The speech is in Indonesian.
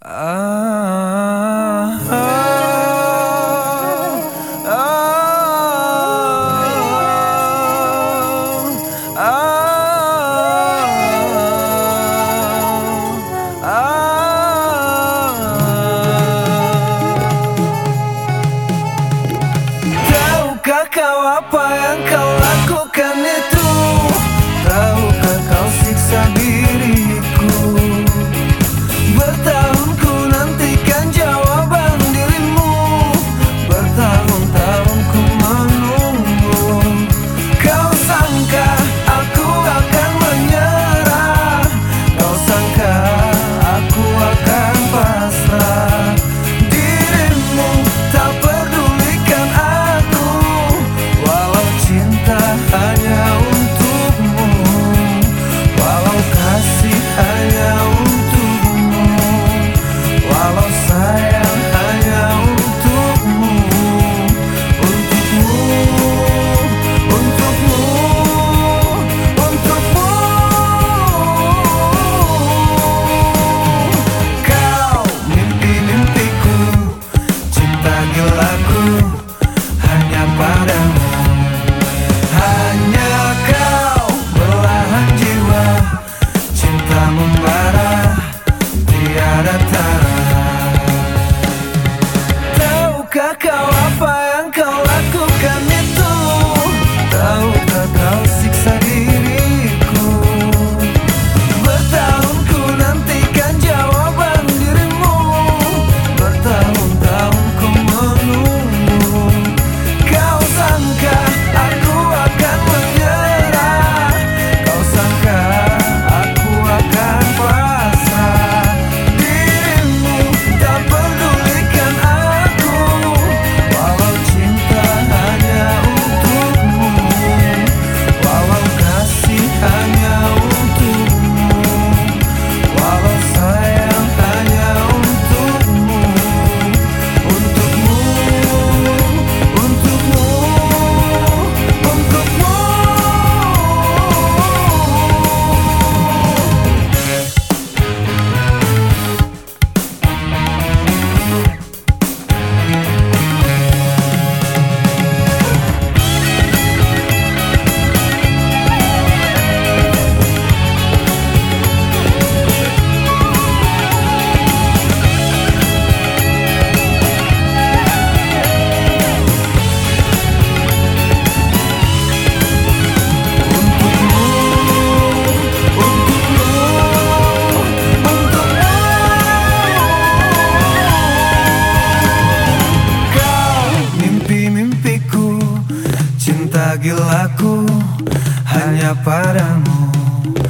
Ah, ah, ah, ah, Tahukah kau apa yang kau lakukan itu? Tahukah kau siksa diriku? Bertahun ku nantikan jawaban dirimu, bertahun-tahun ku menunggu. Kau sangka aku akan menyerah, kau sangka aku akan pasrah. Dirimu tak pedulikan aku, walau cinta hanya untukmu, walau kasih hanya untukmu, walau sayang hanya untukmu, untukmu, untukmu, untukmu. Kau mimpi-mimpiku, cinta gilaku, hanya padamu. Hanya kau belahan jiwa, cinta membara, tiada tara. Tahukah kau apa yang kau lakukan itu? Tahukah kau siksa diriku? Bertahun ku nantikan jawaban dirimu, bertahun-tahun ku menunggu. Kau sangka aku akan menyerah, kau sangka aku akan pasrah. Dirimu tak pedulikan aku, walau cinta hanya untukmu, walau kasih hanya untukmu, walau sayang hanya untukmu, untukmu, untukmu, untukmu. Kau mimpi-mimpiku, cinta gilaku, hanya padamu.